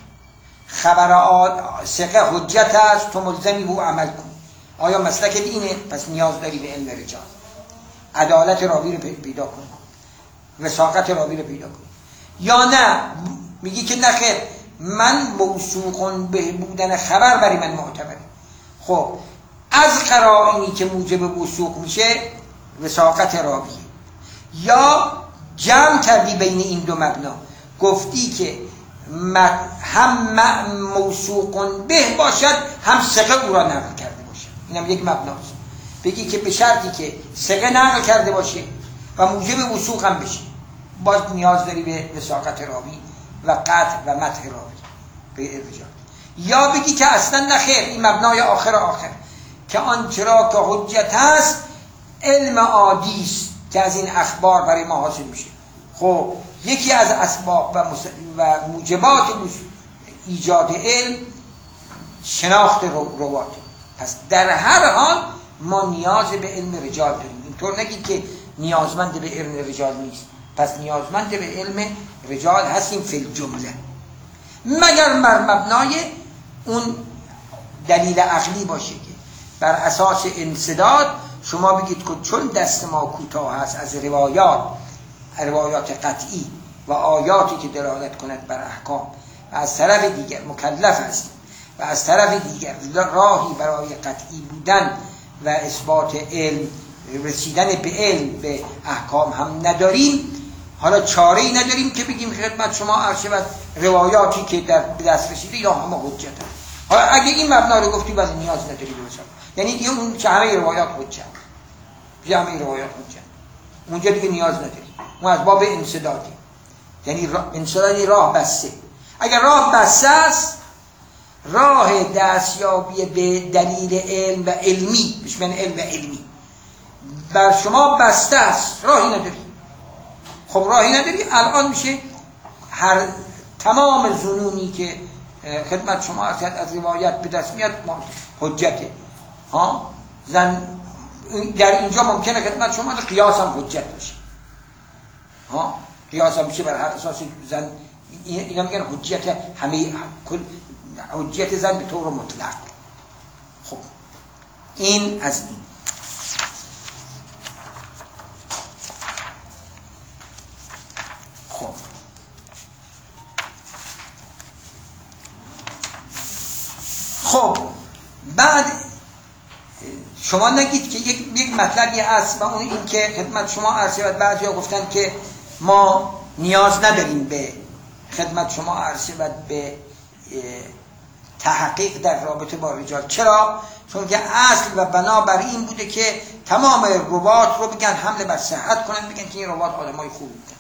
خبر ثقه حجت است، تو ملزمی به او عمل کن. آیا مسلک اینه؟ پس نیاز داری به علم رجال، عدالت راوی رو پیدا کن، وثاقت راوی رو پیدا کن. یا نه میگی که نخیر، من موثوق به بودن خبر برای من معتبره. خب از قرائنی که موجب وثوق میشه وثاقت راوی، یا جمع کردی بین این دو مبنا، گفتی که هم موثوق به باشد، هم ثقه او را نقل کرده باشه. اینم یک مبناست. بگی که به شرطی که ثقه نقل کرده باشه و موجب وثوق هم بشه، باز نیاز داری به وثاقت راوی و قطع و مدح راوی به ارجاع. یا بگی که اصلا نخیر، این مبنای آخر آخر که آنچه را که حجت هست علم عادی است که از این اخبار برای ما حاصل میشه. خب یکی از اسباب و, و موجبات ایجاد علم شناخت رو روات. پس در هر حال ما نیاز به علم رجال داریم. اینطور نگید که نیازمند به علم رجال نیست، پس نیازمند به علم رجال هستیم فی الجمله، مگر بر مبنای اون دلیل عقلی باشه که بر اساس انسداد شما بگید که چون دست ما کوتاه هست از روایات روایات قطعی و آیاتی که دلالت کند بر احکام، و از طرف دیگر مکلف است و از طرف دیگر راهی برای قطعی بودن و اثبات علم، رسیدن به علم به احکام هم نداریم، حالا چاره‌ای نداریم که بگیم خدمت شما عرض شود روایاتی که در دست رسیده یا همه حجت هست. حالا اگه این مبنا رو گفتی بعد نیاز نداری به مثلا، یعنی دیگه اون که همه روایات حجت، همه روایات حجت، اونجا دیگه نیاز نداری، اون از باب انسدادی، یعنی انسدادی راه بسته. اگر راه بسته است، راه دستیابی به دلیل علم و علمی، بهش میگن علم و علمی، بر شما بسته است، راهی نداری. خب راهی نداری، الان میشه هر تمام ظنونی که خدمت شما از روایت به دست میاد حجته. ها زن در اینجا ممکنه خدمت شما قیاس هم حجت باشه. ها قیاس هم میشه بر هر اساس زن اینا میگن حجیت همه کل حجیت زن به طور مطلق. خب این از این. خب خب بعد شما نگید که یک یک مطلبی هست و اون این که خدمت شما عرض شود. بعضیا گفتن که ما نیاز نداریم به خدمت شما عرض شود به تحقیق در رابطه با رجال. چرا؟ چون که اصل و بنا بر این بوده که تمام روات رو بگن حمله بر صحت کنن، بگن که این روات آدمای خوبی بودن،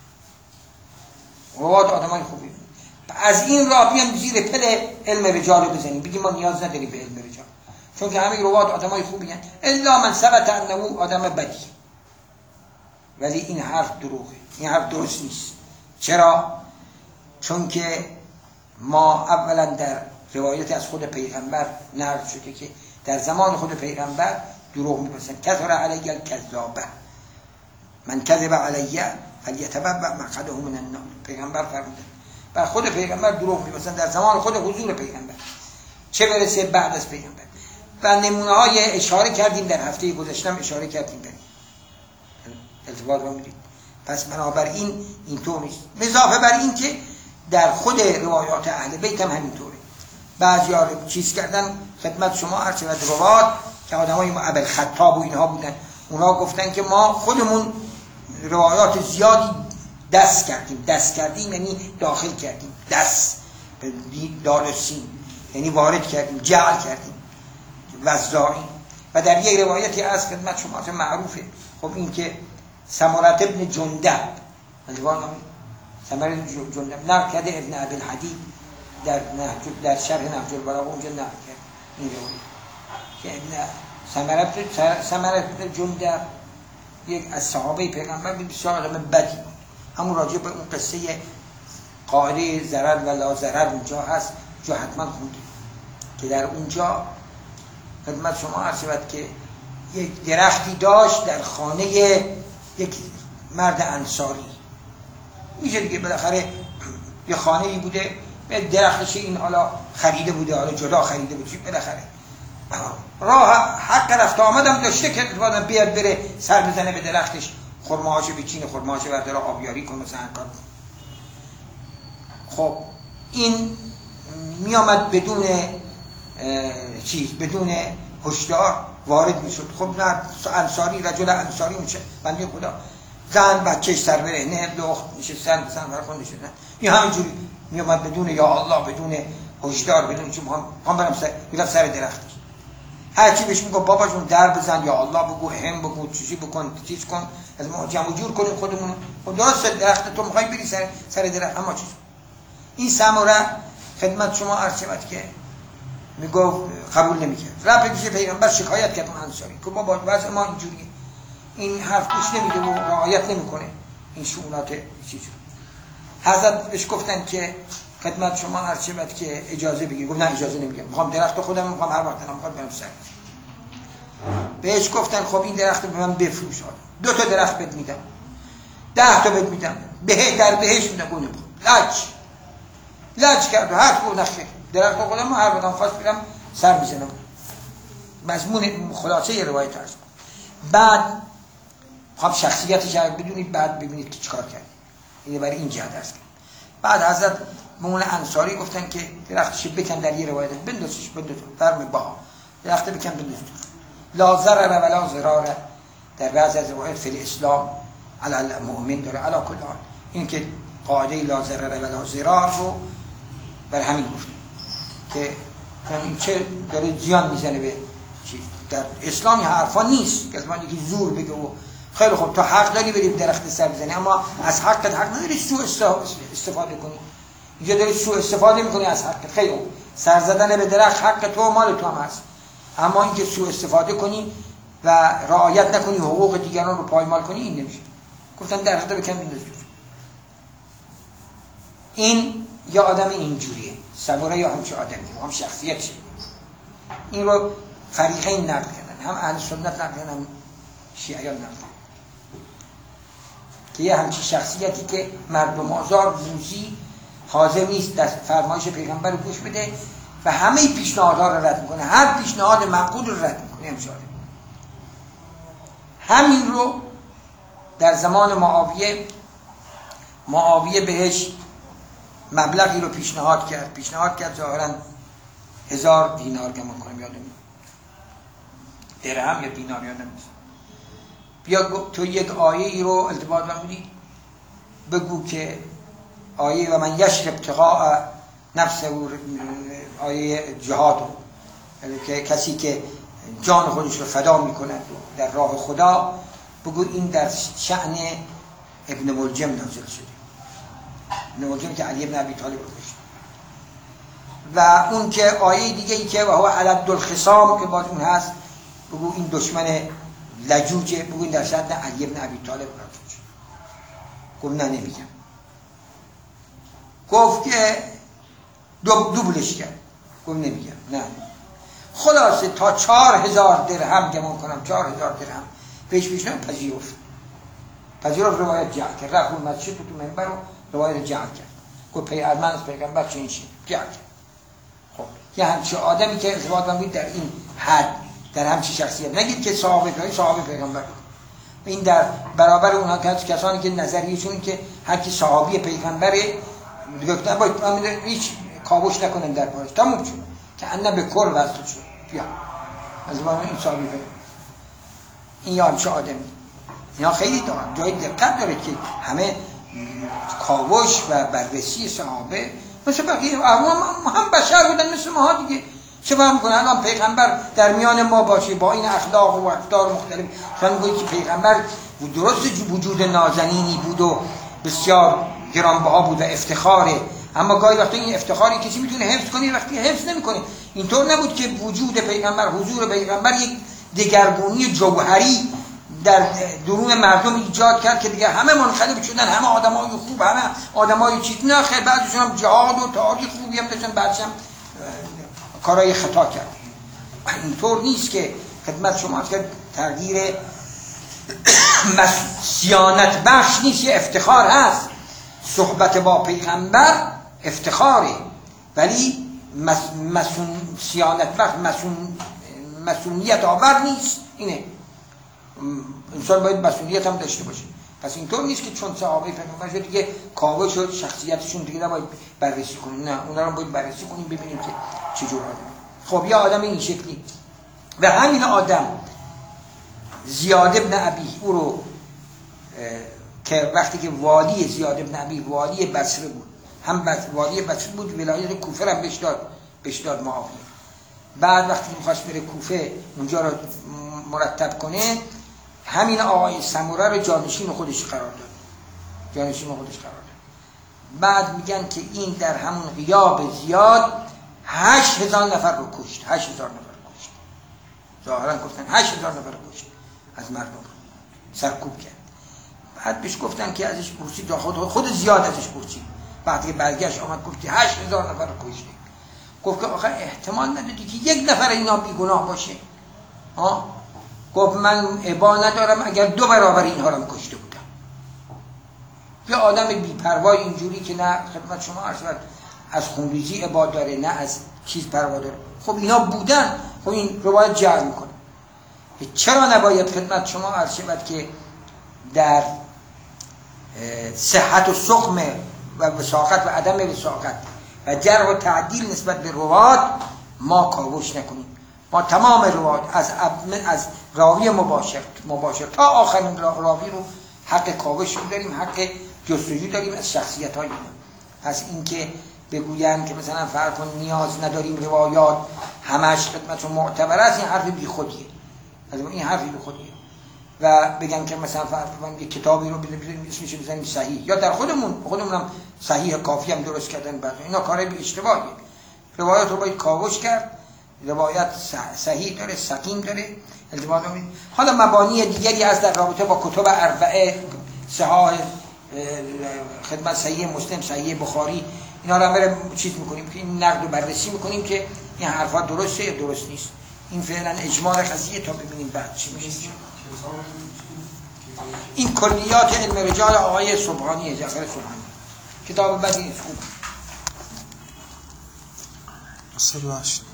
روات آدمای خوبی بودن. از این راه بیان زیر پل علم رجال رو بزنیم، بگیم ما نیاز نداریم به علم رجال چون که همه روات آدمای خوبی هستند الا من ثبت انه آدم بدی. ولی این حرف دروغه، این حرف درست نیست. چرا؟ چون که ما اولا در روایت از خود پیغمبر نقل شده که در زمان خود پیغمبر دروغ می‌گفتن. کثر علی الکذابه من کذب علی فلیتبوأ مقعده من النار. پیغمبر فرمودن و خود پیغمبر دروغ می‌گفتن در زمان خود حضور پیغمبر، چه برسه بعد از پیغمبر. و نمونه‌های اشاره کردیم در هفته گذشته، اشاره کردیم بریم التفات رو می‌دید. پس بنابراین اینطور نیست. اضافه بر این که در خود روایات اهل بیت هم همینطوره. بعضی‌ها رو چیز کردن خدمت شما عرض و روات که آدمای ابوالخطاب و اینها بودن، اونا گفتن که ما خودمون روایات زیادی دست کردیم. دست کردیم یعنی داخل کردیم، دست به دال سین یعنی وارد کردیم، جعل کردیم وزاعی. و در یک روایتی از خدمت شما معروفه. خب این که سمرة ابن جندب سمرة جندب نقل کرده ابن ابی الحدید در در شرح نهج البلاغه اونجا نقل کرد این روایت که ابن سمرة سمرة ابن جندب یک از صحابه پیغمبر بسیار آدم بدی بود. همون راجع به اون قصه قاعده ضرر و لا ضرر اونجا هست، جو حتما خونده که در اونجا خدمت شما عرض شود که یک درختی داشت در خانه یک مرد انصاری. میشه دیگه بالاخره یه خانه‌ای بوده، به درختش این حالا خریده بوده، حالا جدا خریده بوده، بالاخره راه حق رفت آمدم داشته که بعدم بیاد بره سر بزنه به درختش، خرماهاشو بچینه، خرماهاشو برداره آبیاری کنه مثلا کار. خب این می آمد بدون چیز، بدون هشدار وارد میشد. خب نه انصاری، رجل انصاری میشه بنده خدا، زن بچه‌ش سر برهنه، دخت نشستن مثلا فرخون نشدن، این همینجوری می آمد بدون یا الله، بدون هشدار، بدون چون هم برم سر میرفت سر درختش. هر چی بهش میگه بابا جون در بزن یا الله بگو، هم بگو، چیزی بکن، چیز کن، از ما جمع جور کنیم خودمون. خب درست درخت تو میخوای بری سر سر درخت، اما چیز این سمره خدمت شما عرض شود که میگو قبول نمیکرد. رفت پیش پیغمبر شکایت کرد اون انصاری که بابا وضع ما اینجوریه، این حرف گوش نمیده و رعایت نمیکنه این شؤونات چیز. حضرت بهش گفتن که خدمت شما عرض شود که اجازه بگیر. گفت نه اجازه نمیگم، میخوام درخت خودم، میخوام هر وقت میخوام برم سر. بهش گفتن خب این درخت به من بفروش، دو تا درخت بهت میدم، ده تا بهت میدم، به در بهش میدم. گونه بود لج لج کرد و حرف بود نخیر. درخت خودم ما هر وقت خواست برم سر میزنم. مضمون خلاصه روایت هست. بعد خب شخصیتش رو بدونید، بعد ببینید که چیکار کرد. این برای این جهت است. بعد حضرت مون انصاری گفتن که درختش بکن، در یه روایت بندازش بنداز فرم با درخت بکن بنداز. لا ضرر ولا ضرار در بعضی از روایات فی الاسلام علی المؤمن داره علی کل حال. این که قاعده لا ضرر ولا ضرار رو بر همین گفت که این چه داره زیان میزنه به چی. در اسلامی حرفا نیست که از من یکی زور بگه و خیلی خوب تو حق داری بری درخت سر بزنی، اما از حقت حق نداری سوء استفاده کنی. اینجا داری سوء استفاده میکنی از حقت. خیلی خوب سر زدن به درخت حق تو مال تو هم هست، اما اینکه سوء استفاده کنی و رعایت نکنی، حقوق دیگران رو پایمال کنی، این نمیشه. گفتن درخت بکن بنداز دور. این یا آدم اینجوریه، سموره یا همچه آدمی، هم شخصیت شد. این رو فریقین نقل کردن، هم اهل سنت نقل کردن، هم شیعیان نقل کردن که یه همچی شخصیتی که مردم آزار، بوزی حاضر نیست در فرمایش پیغمبر رو گوش بده و همه پیشنهادها رو رد میکنه، هر پیشنهاد معقول رو رد میکنه. امشاره همین رو در زمان معاویه معاویه بهش مبلغی رو پیشنهاد کرد پیشنهاد کرد ظاهرا هزار دینار گمان کنم، یادم نیست درهم یا دینار یادم نیست. بیا تو یک آیه ای رو التباط نمودی بگو که آیه و من یشر ابتغاء نفسه و آیه جهاد رو، که کسی که جان خودش رو فدا میکنه در راه خدا، بگو این در شأن ابن ملجم نازل شده. ابن ملجم که علی ابن ابی طالب رو کشت. و اون که آیه دیگه ای که و هو علد الخصام که باز اون هست، بگو این دشمن لجوجه، بگو این در شأن علی ابن ابی طالب رو کشت. گفت نه نمیگم. گفت که دو دوبلش کرد، گفت نمیگم نه. خلاصه تا چهار هزار درهم گمان کنم چهار هزار درهم پیش پیشنهاد پذیرفت. پذیرفت روایت جعل کرد، رفت اون مسجد تو منبر رو روایت جعل کرد. گفت پی ارمن از پیغمبر چه این چی جعل کرد. خب یه همچه آدمی که ارتباط من بود در این حد، در همچه شخصیت، نگید که صحابه های صحابه پیغمبر، این در برابر اونها کسانی که نظریشون که هر کی صحابی پیغمبره گفتن باید هیچ کاوش نکنن در بارش، تموم شد که انه به کل وصل شد. بیا از ما این صحابی پیغمبر، این یا همچه آدمی، اینا خیلی دارن جای دقت داره که همه کاوش و بررسی صحابه مثل بقیه هم بشر بودن مثل ما دیگه. چه فهم کنه الان پیغمبر در میان ما باشه با این اخلاق و رفتار مختلف، شما میگید که پیغمبر درست وجود نازنینی بود و بسیار گرانبها بود و افتخاره، اما گاهی وقتا این افتخاری کسی میتونه حفظ کنه وقتی حفظ نمیکنه. اینطور نبود که وجود پیغمبر، حضور پیغمبر یک دگرگونی جوهری در درون مردم ایجاد کرد که دیگه همه منقلب شدن، همه آدمای خوب، همه آدمای چیز، نه خیر بعضیشون هم جهاد و تاریخ خوبی هم داشتن، بعضیشون کارهای خطا کرد. اینطور نیست که خدمت شما که تغییر صیانت بخش نیست، یه افتخار هست. صحبت با پیغمبر افتخاره، ولی مسون صیانت بخش مسون مسئولیت آور نیست. اینه انسان باید مسئولیت هم داشته باشه. پس اینطور نیست که چون صحابه پیغمبر شد دیگه کاوش شد شخصیتشون دیگه نباید بررسی کنیم، نه اونا رو باید بررسی کنیم ببینیم که چجور آدمی. خب یه آدم این شکلی و همین آدم زیاد ابن ابی او رو که وقتی که والی زیاد ابن ابی والی بصره بود، هم والی بصره بود، ولایت کوفه هم بهش داد بهش داد معاویه. بعد وقتی می‌خواست بره کوفه اونجا رو مرتب کنه، همین آقای سموره رو جانشین خودش قرار داد. جانشین خودش قرار داد. بعد میگن که این در همون غیاب زیاد هشت هزار نفر رو کشت. هشت هزار نفر رو کشت. ظاهرا گفتن هشت هزار نفر رو کشت از مردم رو سرکوب کرد. بعد بهش گفتن که ازش پرسید، خود خود زیاد ازش پرسید. بعد که برگشت آمد گفت که هشت هزار نفر رو کشت. گفت که آخه احتمال ندادی که یک نفر اینا بیگناه باشه. ها؟ گفت من ابا ندارم اگر دو برابر اینها رو کشته بودم. یه آدم بی‌پروا اینجوری که نه خدمت شما عرض کرد از خونریزی ابا داره نه از چیز پروا داره. خب اینا بودن، خب این روایت جعل میکنه. چرا نباید خدمت شما عرض شد که در صحت و سقم و وثاقت و عدم وثاقت و جرح و تعدیل نسبت به روایت ما کاوش نکنیم. ما تمام روایت از از راوی مباشر مباشر تا آخرین راوی رو حق کاوش داریم، حق جستجو داریم از شخصیت های اینا. پس اینکه بگوین که مثلا فرق کن نیاز نداریم روایات همش خدمتشون معتبر است، این حرف بی خودیه. از این حرفی بی خودیه. و بگن که مثلا فرض کنیم یک کتابی رو بزنیم اسمش بزنیم صحیح، یا در خودمون خودمون هم صحیح کافی هم درست کردن، بعد اینا کارهای بی اشتباهیه. روایت رو باید کاوش کرد، روایت صحیح داره، سقیم داره، التماس داره. حالا مبانی دیگری از در رابطه با کتب اربعه، صحاح خدمت صحیح مسلم، صحیح بخاری، اینا رو هم چیز میکنیم که این نقد و بررسی میکنیم که این حرفا درسته یا درست نیست. این فعلا اجمال قضیه تا ببینیم بعد چی میشه. این کلیات علم رجال آقای سبحانی، جعفر سبحانی، کتاب بدی خوب. اصلا ببخشید